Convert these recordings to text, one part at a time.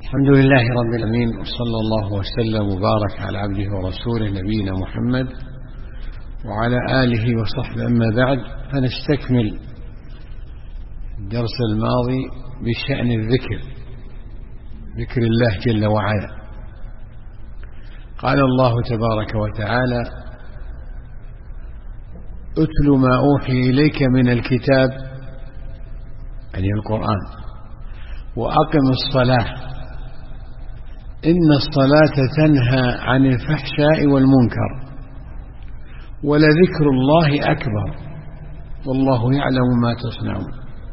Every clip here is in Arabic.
الحمد لله رب العالمين، وصلى الله وسلم وبارك على عبده ورسوله نبينا محمد وعلى آله وصحبه. أما بعد، فنستكمل الدرس الماضي بشأن الذكر، ذكر الله جل وعلا. قال الله تبارك وتعالى: أتل ما أوحي إليك من الكتاب، يعني القرآن، وأقم الصلاة إن الصلاة تنهى عن الفحشاء والمنكر ولذكر الله أكبر والله يعلم ما تصنعون.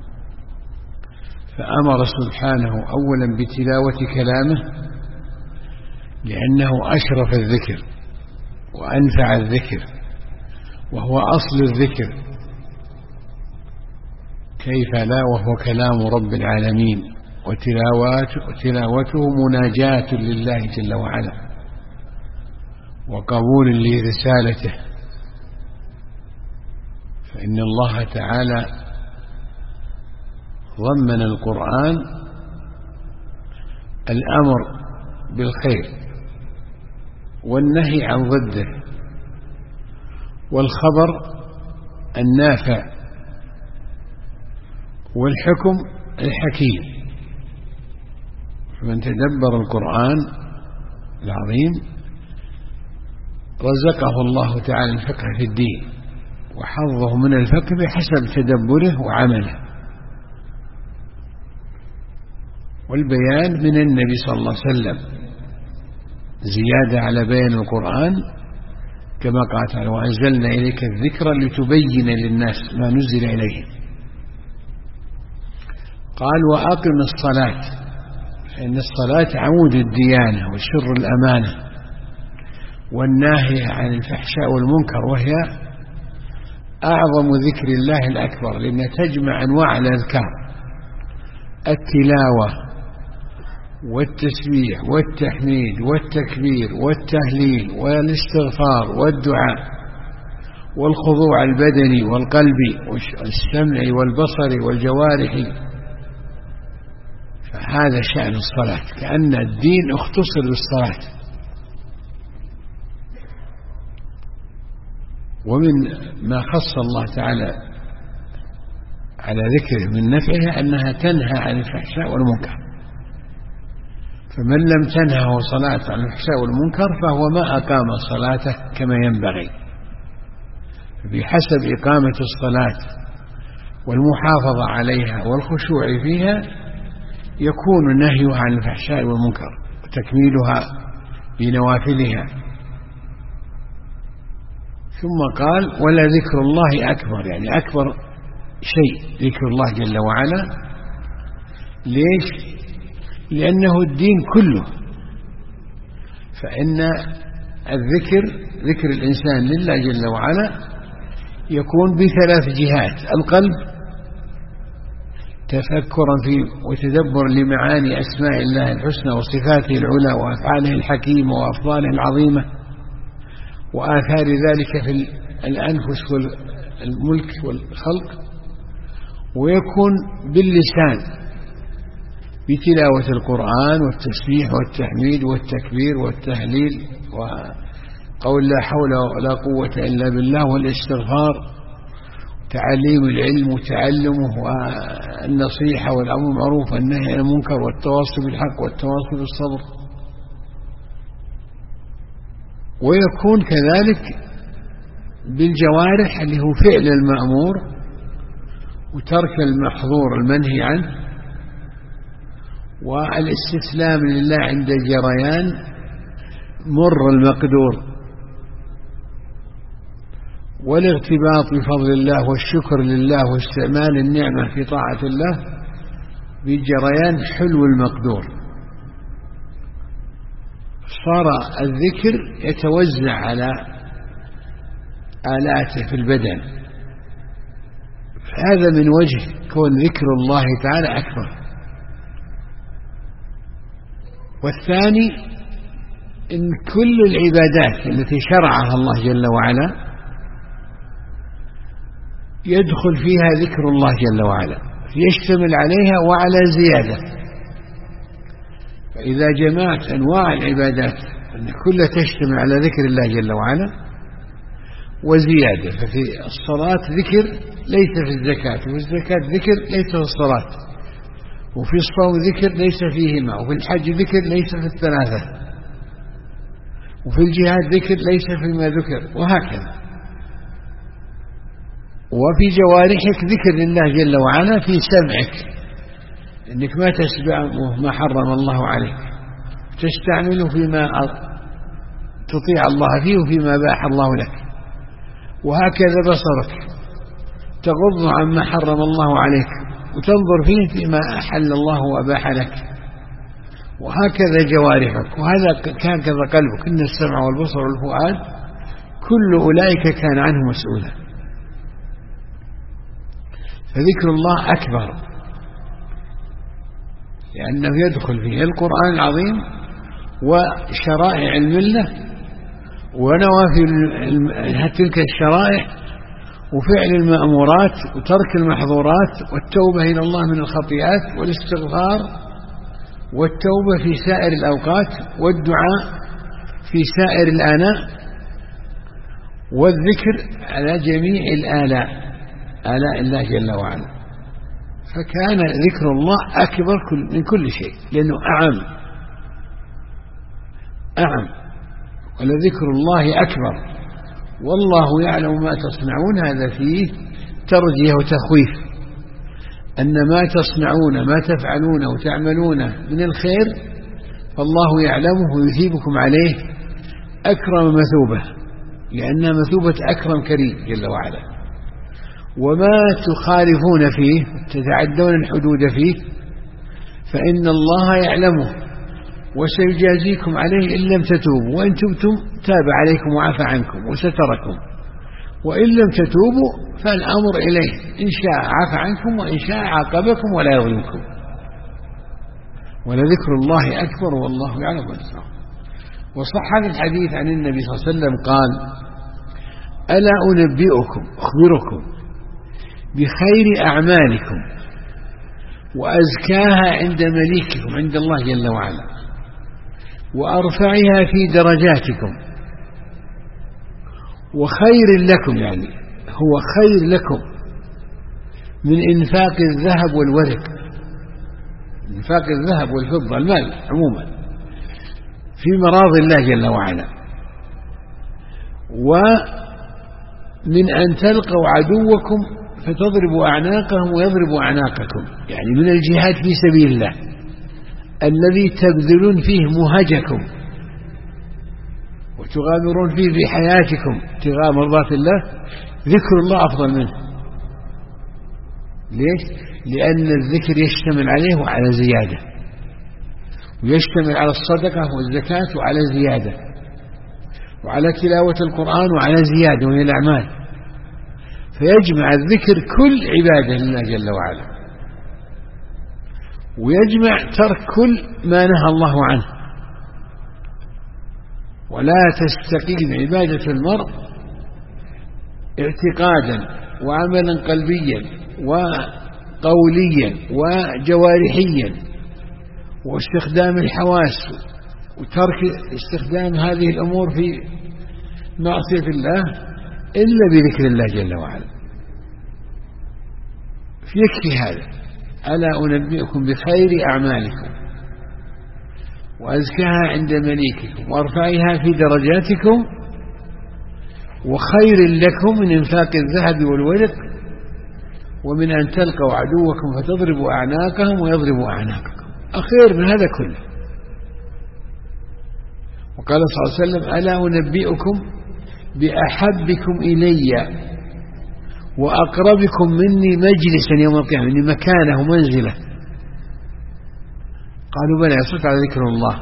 فأمر سبحانه أولا بتلاوة كلامه لأنه أشرف الذكر وأنفع الذكر وهو أصل الذكر، كيف لا وهو كلام رب العالمين وتلاوته مناجاة لله جل وعلا وقبول لرسالته. فإن الله تعالى ضمن القرآن الأمر بالخير والنهي عن ضده والخبر النافع والحكم الحكيم. فمن تدبر القرآن العظيم رزقه الله تعالى الفقه في الدين وحظه من الفقه بحسب تدبره وعمله. والبيان من النبي صلى الله عليه وسلم زيادة على بيان القرآن، كما قال تعالى: وأنزلنا إليك الذكر لتبين للناس ما نزل إليهم. قال: وأقم الصلاة، فإن الصلاة عمود الديانة وسر الأمانة والناهي عن الفحشاء والمنكر، وهي أعظم ذكر الله الأكبر، لأنها تجمع أنواع الأذكار: التلاوة والتسبيح والتحميد والتكبير والتهليل والاستغفار والدعاء والخضوع البدني والقلبي والسمع والبصر والجوارح. فهذا شأن الصلاة، كأن الدين اختصر بالصلاة. ومن ما خص الله تعالى على ذكره من نفعها أنها تنهى عن الفحشاء والمنكر. فمن لم تنهه صلاة عن الفحشاء والمنكر فهو ما أقام صلاته كما ينبغي. بحسب إقامة الصلاة والمحافظة عليها والخشوع فيها يكون النهي عن الفحشاء والمنكر وتكميلها بنوافلها. ثم قال: ولا ذكر الله أكبر، يعني أكبر شيء ذكر الله جل وعلا. ليش؟ لأنه الدين كله. فإن الذكر، ذكر الإنسان لله جل وعلا، يكون بثلاث جهات: القلب تفكرا فيه وتدبر لمعاني أسماء الله الحسنى وصفاته العلى وأفعاله الحكيمة وأفضاله العظيمة وآثار ذلك في الأنفس والملك والخلق. ويكون باللسان بتلاوة القرآن والتسبيح والتحميد والتكبير والتهليل وقول لا حول ولا قوة إلا بالله والاستغفار، تعليم العلم وتعلمه والنصيحة والأمر بالمعروف والنهي عن المنكر والتواصي بالحق والتواصي بالصبر. ويكون كذلك بالجوارح اللي هو فعل المأمور وترك المحظور المنهي عنه والاستسلام لله عند جريان مر المقدور والاغتباط بفضل الله والشكر لله واستعمال النعمة في طاعة الله بجريان حلو المقدور. صار الذكر يتوزع على آلاته في البدن. هذا من وجه كون ذكر الله تعالى أكبر. والثاني إن كل العبادات التي شرعها الله جل وعلا يدخل فيها ذكر الله جل وعلا، يشتمل عليها وعلى زيادة. فإذا جمعت أنواع العبادات أن كلها تجتمع على ذكر الله جل وعلا وزيادة، ففي الصلاة ذكر ليس في الزكاة، وفي الزكاة ذكر ليس في الصلاة، وفي الصوم ذكر ليس فيهما، وفي الحج ذكر ليس في الثلاثة، وفي الجهاد ذكر ليس فيما ذكر، وهكذا. وفي جوارحك ذكر لله جل وعلا في سمعك، إنك ما تسمع ما حرم الله عليك، تستعمله فيما تطيع الله فيه وفيما باح الله لك. وهكذا بصرك تغض عما حرم الله عليك وتنظر فيه فيما أحل الله وأباح لك. وهكذا جوارحك، وهكذا قلبك، إن السمع والبصر والفؤاد كل أولئك كان عنه مسؤولا. فذكر الله أكبر لأنه يدخل فيه القرآن العظيم وشرائع الملة ونوافل تلك الشرائع وفعل المأمورات وترك المحظورات والتوبة إلى الله من الخطيئات والاستغفار والتوبة في سائر الأوقات والدعاء في سائر الآناء والذكر على جميع آلاء الله جل وعلا. فكان ذكر الله أكبر من كل شيء لأنه أعم ولذكر الله أكبر. والله يعلم ما تصنعون، هذا فيه ترجية وتخويف أن ما تصنعون ما تفعلون وتعملون من الخير فالله يعلمه ويثيبكم عليه أكرم مثوبة، لأنها مثوبة أكرم كريم جل وعلا. وما تخالفون فيه تتعدون الحدود فيه فإن الله يعلمه وسيجازيكم عليه إن لم تتوبوا، وإن تبتم تاب عليكم وعفى عنكم وستركم، وإن لم تتوبوا فالأمر إليه، إن شاء عفى عنكم وإن شاء عاقبكم ولا يظلمكم. ولذكر الله أكبر والله يعلم ما تصنعون. وصح الحديث عن النبي صلى الله عليه وسلم قال: ألا أخبركم بخير أعمالكم وأزكاها عند مليككم عند الله جل وعلا وأرفعها في درجاتكم وخير لكم، يعني هو خير لكم من إنفاق الذهب والورق، إنفاق الذهب والفضة المال عموما في مراضي الله جل وعلا، ومن أن تلقوا عدوكم فتضربوا أعناقهم ويضربوا أعناقكم، يعني من الجهاد في سبيل الله الذي تبذلون فيه مهجكم وتغامرون فيه بحياتكم ابتغاء مرضات الله، ذكر الله أفضل منه. ليش؟ لأن الذكر يشتمل عليه وعلى زيادة، ويشتمل على الصدقة والزكاة وعلى زيادة، وعلى تلاوة القرآن وعلى زيادة وهي الأعمال، فيجمع الذكر كل عبادة لله جل وعلا، ويجمع ترك كل ما نهى الله عنه. ولا تستقيم عبادة المرء اعتقادا وعملا قلبيا وقوليا وجوارحيا واستخدام الحواس وترك استخدام هذه الأمور في معصية الله إلا بذكر الله جل وعلا. يكفي هذا: ألا أنبئكم بخير أعمالكم وأزكاها عند مليككم وأرفعها في درجاتكم وخير لكم من إنفاق الذهب والورق ومن أن تلقوا عدوكم فتضربوا أعناقهم ويضربوا أعناقكم. أخير من هذا كله. وقال صلى الله عليه وسلم: ألا أنبئكم بأحبكم إلي وأقربكم مني مجلسا يوم القيامة، يعني مكانه ومنزله. قالوا: بلى، يصدق على ذكر الله.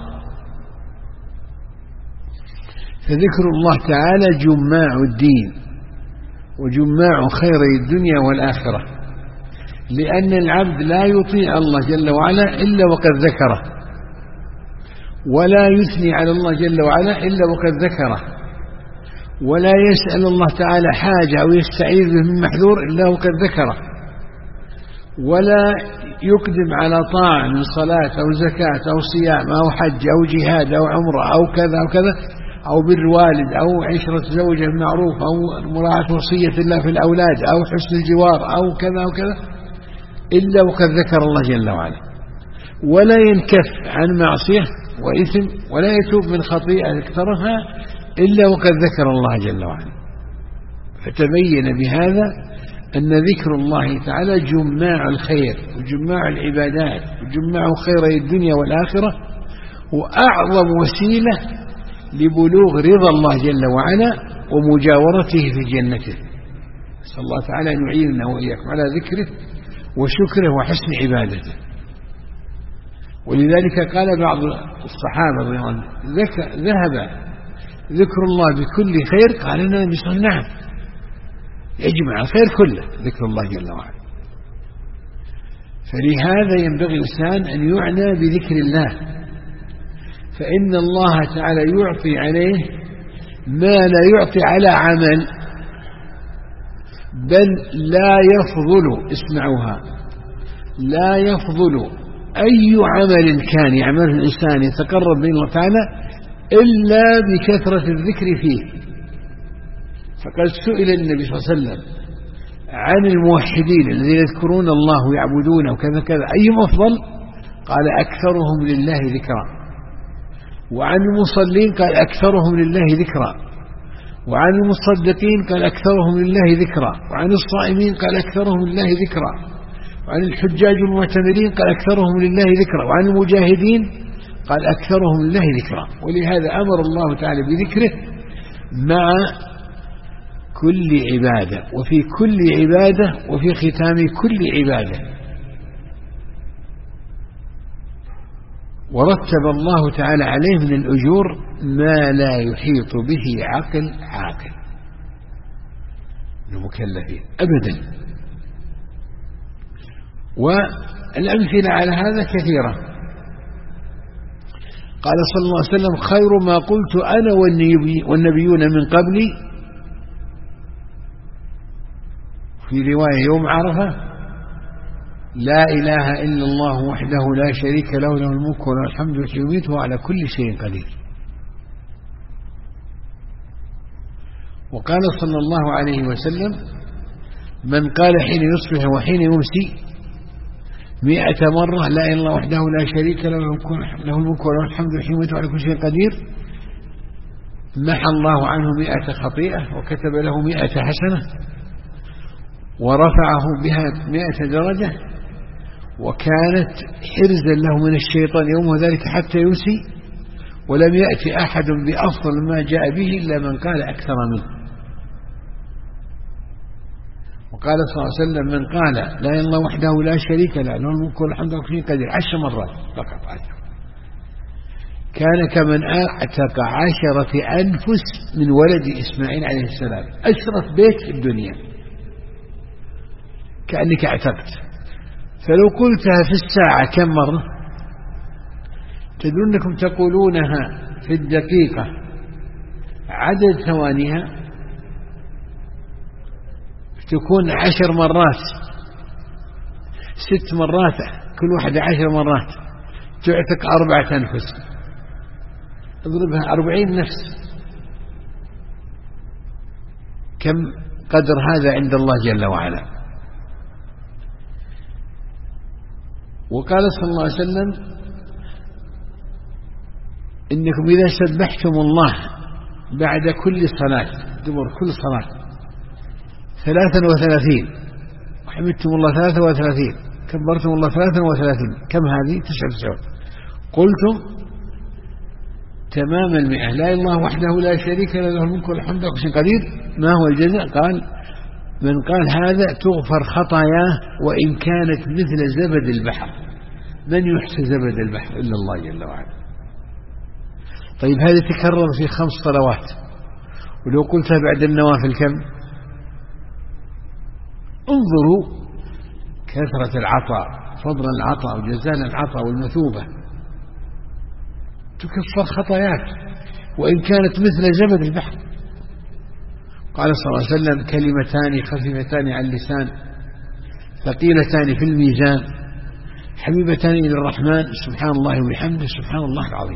فذكر الله تعالى جماع الدين وجماع خير الدنيا والآخرة، لأن العبد لا يطيع الله جل وعلا إلا وقد ذكره، ولا يثني على الله جل وعلا إلا وقد ذكره، ولا يسأل الله تعالى حاجة أو يستعيذ به من محذور إلا وقد ذكره، ولا يقدم على طاعة من صلاة أو زكاة أو صيام أو حج أو جهاد أو عمرة أو كذا أو كذا، أو بر والد أو عشرة زوجة بالمعروف أو مراعاة وصية الله في الأولاد أو حسن الجوار أو كذا وكذا، إلا وقد ذكر الله جل وعلا، ولا ينكف عن معصية وإثم ولا يتوب من خطيئة اقترفها إلا وقد ذكر الله جل وعلا. فتبين بهذا أن ذكر الله تعالى جماع الخير وجماع العبادات وجماع خيري الدنيا والآخرة، وأعظم وسيلة لبلوغ رضا الله جل وعلا ومجاورته في جنته. نسأل الله تعالى أن يعيننا وإياكم على ذكره وشكره وحسن عبادته. ولذلك قال بعض الصحابة رضي الله عنهم: ذهب ذكر الله بكل خير؟ قال لنا النبي صلى الله عليه وسلم: نعم، يجمع الخير كله ذكر الله جل وعلا. فلهذا ينبغي الإنسان أن يعنى بذكر الله، فإن الله تعالى يعطي عليه ما لا يعطي على عمل، بل لا يفضل، اسمعوها، لا يفضل أي عمل كان يعمله الإنسان يتقرب من الله تعالى إلا بكثرة الذكر فيه. فقد سئل النبي صلى الله عليه وسلم عن الموحدين الذين يذكرون الله ويعبدونه وكذا كذا أيهم أفضل؟ قال: أكثرهم لله ذكرا. وعن المصلين قال: أكثرهم لله ذكرا. وعن المصدقين قال: أكثرهم لله ذكرا. وعن الصائمين قال: أكثرهم لله ذكرا. وعن الحجاج المعتمرين قال: أكثرهم لله ذكرا. وعن المجاهدين قال: أكثرهم لله ذكرا. ولهذا أمر الله تعالى بذكره مع كل عبادة وفي كل عبادة وفي ختام كل عبادة. ورتب الله تعالى عليه من الأجور ما لا يحيط به عاقل المكلفين أبدا. والأمثلة على هذا كثيرة. قال صلى الله عليه وسلم: خير ما قلت أنا والنبيون من قبلي، في رواية يوم عرفة: لا إله إلا الله وحده لا شريك له، له الملك وله الحمد يحيي ويميت وهو على كل شيء قدير. وقال صلى الله عليه وسلم: من قال حين يصبح وحين يمسي 100 مرة لا إله إلا الله وحده لا شريك له، له الملك وله الحمد يحيي ويميت وهو على كل شيء قدير، محى الله عنه 100 خطيئة وكتب له 100 حسنة ورفعه بها 100 درجة، وكانت حرزا له من الشيطان يوم ذلك حتى يمسي، ولم يأتي أحد بأفضل ما جاء به إلا من قال أكثر منه. وقال صلى الله عليه وسلم: من قال لا إله إلا الله وحده لا شريك له، له الملك والحمد لله كل قدير 10 مرات فقط 10، كان كمن أعتق 10 أنفس من ولد إسماعيل عليه السلام، أشرف بيت في الدنيا، كأنك اعتقت. فلو قلتها في الساعة كم مرة؟ تدرون أنكم تقولونها في الدقيقة عدد ثوانيها تكون 10 مرات، 6 مرات، كل واحدة 10 مرات، تعتق 4 أنفس، اضربها 40 نفس. كم قدر هذا عند الله جل وعلا. وقال صلى الله عليه وسلم: إنكم إذا سبحتم الله بعد كل صلاة، دبر كل صلاة 33، وحمدتم الله 33، كبرتم الله 33، كم هذه؟ 99. قلتم تمام 100 لا إله إلا الله وحده لا شريك له، له الملك والحمد لله كل شيء قدير. ما هو الجزاء؟ قال: من قال هذا تغفر خطاياه وإن كانت مثل زبد البحر. من يحصي زبد البحر إلا الله جل وعلا. طيب هذه تكرر في 5 صلوات، ولو قلتها بعد النوافل كم؟ انظروا كثرة العطاء، فضل العطاء وجزال العطاء والمثوبة، تكفر خطاياك وإن كانت مثل زبد البحر. قال صلى الله عليه وسلم: كلمتان خفيفتان على اللسان ثقيلتان في الميزان حبيبتان إلى الرحمن سبحان الله وبحمده سبحان الله العظيم.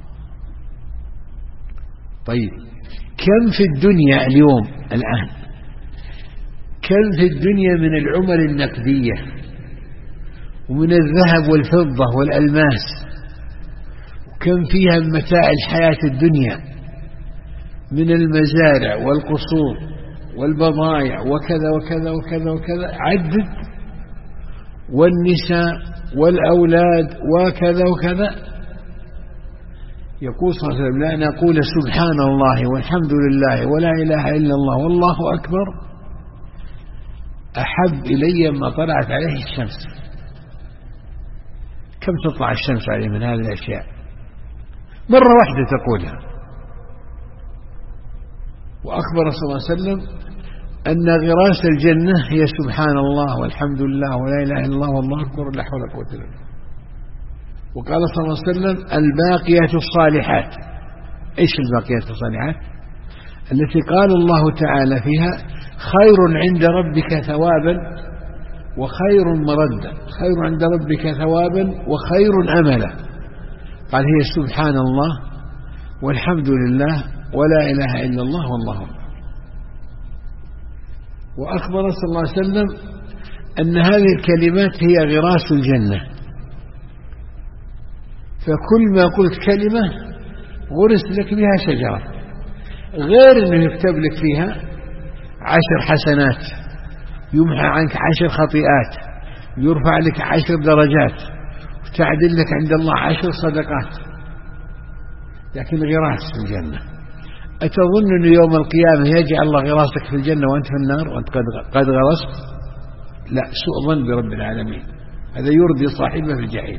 طيب كم في الدنيا اليوم الآن، كم في الدنيا من العمل النقدية ومن الذهب والفضة والألماس، وكم فيها من متاع الحياة الدنيا من المزارع والقصور والبضائع وكذا وكذا وكذا وكذا، عدد، والنساء والأولاد وكذا وكذا. يقول صلى الله عليه وسلم: لا نقول سبحان الله والحمد لله ولا إله إلا الله والله أكبر أحب إلي ما طلعت عليه الشمس. كم تطلع الشمس عليه من هذه الأشياء؟ مرة واحدة تقولها. وأخبر صلى الله عليه وسلم أن غراس الجنة هي سبحان الله والحمد لله ولا إله إلا الله والله أكبر لا حول ولا قوة إلا بالله. وقال صلى الله عليه وسلم: الباقيات الصالحات. إيش الباقيات الصالحات؟ التي قال الله تعالى فيها: خير عند ربك ثوابا وخير مردا، خير عند ربك ثوابا وخير أملا. قال: هي سبحان الله والحمد لله ولا إله إلا الله والله أكبر. وأخبر صلى الله عليه وسلم أن هذه الكلمات هي غراس الجنة، فكل ما قلت كلمة غرس لك بها شجرة، غير أنه يكتب لك فيها 10 حسنات، يمحى عنك 10 خطيئات، يرفع لك 10 درجات، وتعدل لك عند الله 10 صدقات، لكن غراس في الجنة. أتظن أن يوم القيامة يجعل الله غراسك في الجنة وأنت في النار وأنت قد غرست؟ لا، سوء ظن برب العالمين، هذا يرضي صاحبه في الجحيم.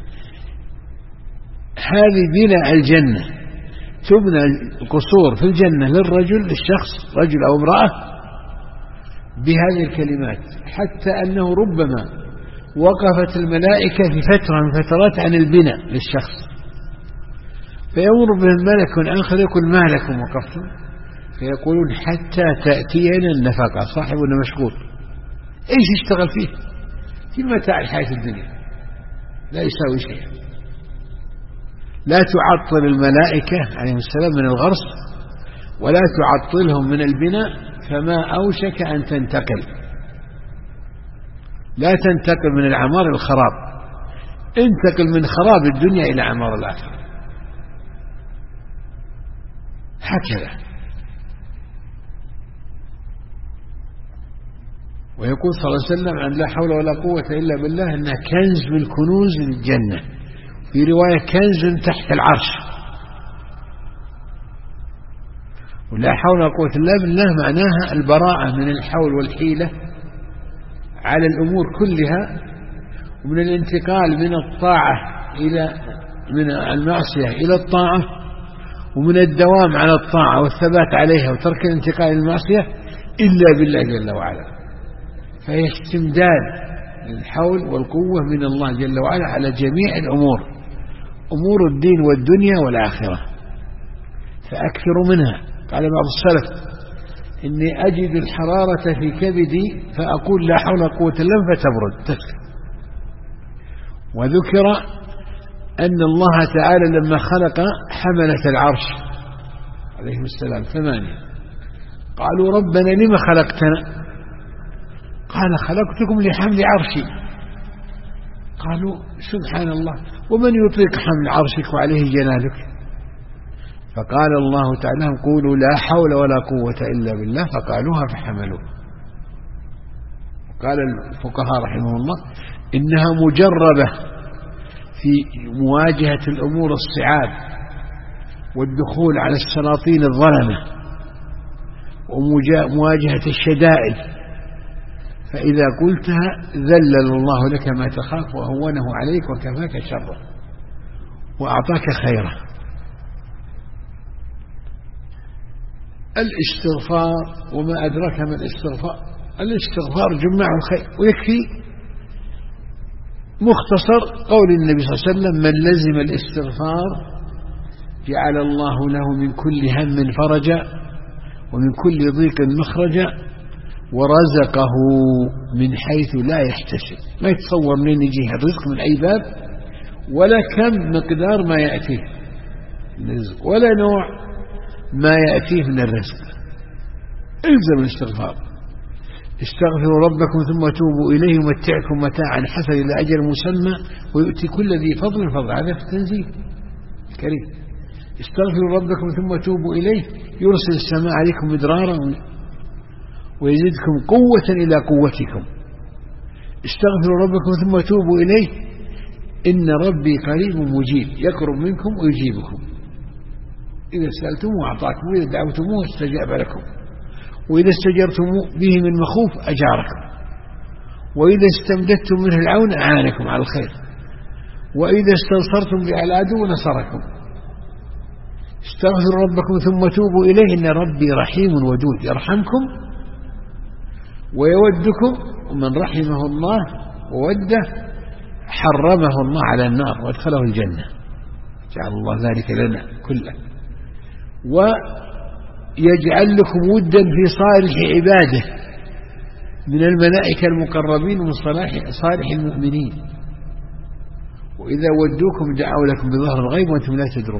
هذه بناء الجنة، تبنى القصور في الجنة للرجل، للشخص رجل أو امرأة، بهذه الكلمات، حتى أنه ربما وقفت الملائكة في فترة من فترات عن البناء للشخص، فيمر به الملك آخر يقول: ما لكم وقفتم؟ فيقولون: حتى تأتينا النفقة. صاحبنا مشغول، إيش يشتغل فيه؟ في متاع الحياة الدنيا لا يساوي شيئا. لا تعطل الملائكة عليهم السلام من الغرس، ولا تعطلهم من البناء، فما أوشك أن تنتقل. لا تنتقل من العمار الخراب، انتقل من خراب الدنيا إلى عمار الآخرة. هكذا. ويقول صلى الله عليه وسلم عن لا حول ولا قوة إلا بالله أنها كنز من كنوز الجنة، في رواية كنز تحت العرش. ولا حول ولا قوة إلا بالله معناها البراءة من الحول والحيلة على الأمور كلها، ومن الانتقال من الطاعة من المعصية إلى الطاعة، ومن الدوام على الطاعة والثبات عليها وترك الانتقال إلى المعصية إلا بالله جل وعلا. فهي استمداد الحول والقوة من الله جل وعلا على جميع الأمور، أمور الدين والدنيا والآخرة، فأكثروا منها. قال بعض السلف: إني أجد الحرارة في كبدي فأقول لا حول ولا قوة إلا فتبرد تسكن. وذكر أن الله تعالى لما خلق حملة العرش عليهم السلام 8، قالوا: ربنا لما خلقتنا؟ قال: خلقتكم لحمل عرشي. قالوا: سبحان الله، ومن يطيق حمل عرشك وعليه جلالك؟ فقال الله تعالى: قولوا لا حول ولا قوة إلا بالله، فقالوها فحملوه. قال الفقهاء رحمه الله: إنها مجربة في مواجهة الأمور الصعاب والدخول على السلاطين الظلمة ومواجهة الشدائد، فإذا قلتها ذلل الله لك ما تخاف وهونه عليك وكفاك شره وأعطاك خيره. الاستغفار، وما أدرك ما الاستغفار؟ الاستغفار جماع الخير. ويكفي مختصر قول النبي صلى الله عليه وسلم: من لزم الاستغفار جعل الله له من كل هم فرجا ومن كل ضيق مخرجا ورزقه من حيث لا يحتسب، ما يتصور منين يجيه الرزق من أي باب، ولا كم مقدار ما يأتيه من الرزق، ولا نوع ما يأتيه من الرزق. الزم الاستغفار. استغفروا ربكم ثم توبوا إليه يمتعكم متاعا حسنا إلى أجل مسمى ويؤتي كل ذي فضل فضل. هذا في التنزيل الكريم. استغفروا ربكم ثم توبوا إليه يرسل السماء عليكم مدرارا ويزيدكم قوة إلى قوتكم. استغفروا ربكم ثم توبوا إليه إن ربي قريب مجيب يقرب منكم ويجيبكم. إذا سألتموه أعطاكم، وإذا دعوتموه استجاب لكم، وإذا استجرتم به من مخوف أجاركم، وإذا استمددتم منه العون أعانكم على الخير، وإذا استنصرتم به على العدو نصركم. استغفروا ربكم ثم توبوا إليه إن ربي رحيم ودود يرحمكم ويودكم، ومن رحمه الله ووده حرمه الله على النار وادخله الجنة. جعل الله ذلك لنا كله. ويجعل لكم ودا في صالح عباده من الملائكة المقربين ومن صالح المؤمنين، وإذا ودوكم دعوا لكم بظهر الغيب وأنتم لا تدرون،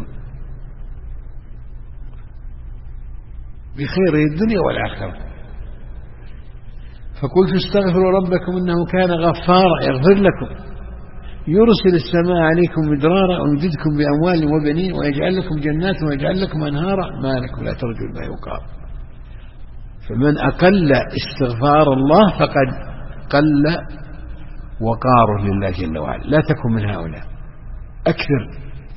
بخير الدنيا والآخرة. فقلت استغفروا ربكم إنه كان غفارا يغفر لكم يرسل السماء عليكم مدرارا ويمددكم بأموال وبنين ويجعل لكم جنات ويجعل لكم أنهارا ما لكم لا ترجون ما يقال. فمن أقل استغفار الله فقد قل وقاره لله جل وعلا. لا تكن من هؤلاء، أكثر.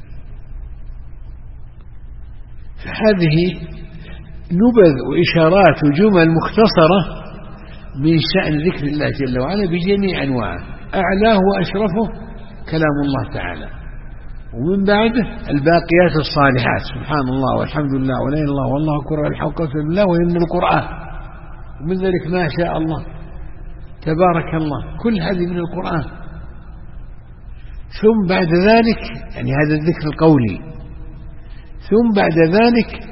فهذه نبذ وإشارات وجمل مختصرة من شأن ذكر الله جل وعلا بجميع أنواعه. أعلاه وأشرفه كلام الله تعالى، ومن بعده الباقيات الصالحات سبحان الله والحمد لله ولا إله إلا الله والله أكبر والحق بالله وإن القرآن، ومن ذلك ما شاء الله تبارك الله، كل هذه من القرآن. ثم بعد ذلك يعني هذا الذكر القولي، ثم بعد ذلك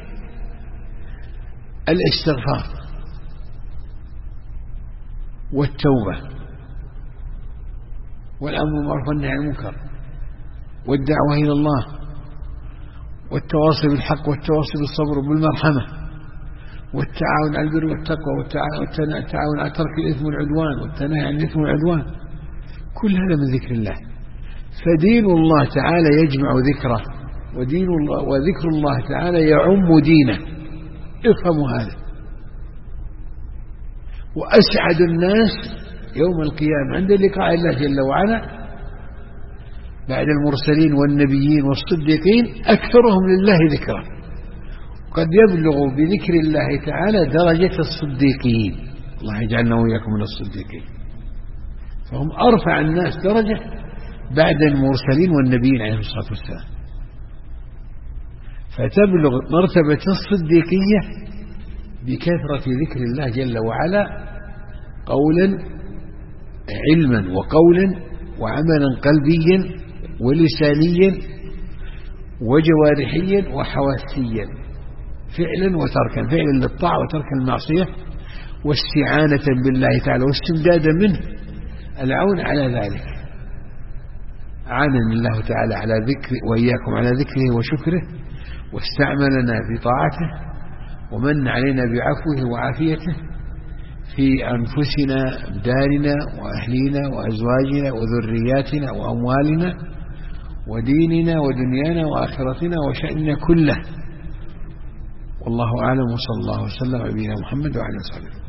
الاستغفار والتوبة والأمر بالمعروف والنهي عن المنكر والدعوة إلى الله والتواصي بالحق والتواصي بالصبر وبالمرحمة والتعاون على البر والتقوى والتعاون على ترك الإثم والعدوان والتنهي عن الإثم والعدوان. كل هذا من ذكر الله. فدين الله تعالى يجمع ذكره، ودين الله وذكر الله تعالى يعم دينه. افهموا هذا. وأسعد الناس يوم القيامة عند لقاء الله جل وعلا بعد المرسلين والنبيين والصديقين أكثرهم لله ذكرا، قد يبلغ بذكر الله تعالى درجة الصديقين. الله يجعلنا وإياكم من الصديقين. فهم أرفع الناس درجة بعد المرسلين والنبيين عليهم الصلاة والسلام. فتبلغ مرتبة الصديقية بكثرة ذكر الله جل وعلا قولا علما وقولا وعملا قلبيا ولسانيا وجوارحيا وحواسيا، فعلا وتركا، فعلا للطاعة وتركا المعصية، واستعانة بالله تعالى واستمدادا منه العون على ذلك. أعاننا الله تعالى على ذكر وإياكم على ذكره وشكره، واستعملنا في طاعته، ومن علينا بعفوه وعافيته في أنفسنا أبداننا وأهلينا وأزواجنا وذرياتنا وأموالنا وديننا ودنيانا وآخرتنا وشأننا كله. والله أعلم، وصلى الله وسلم على نبينا محمد وعلى آله وصحبه.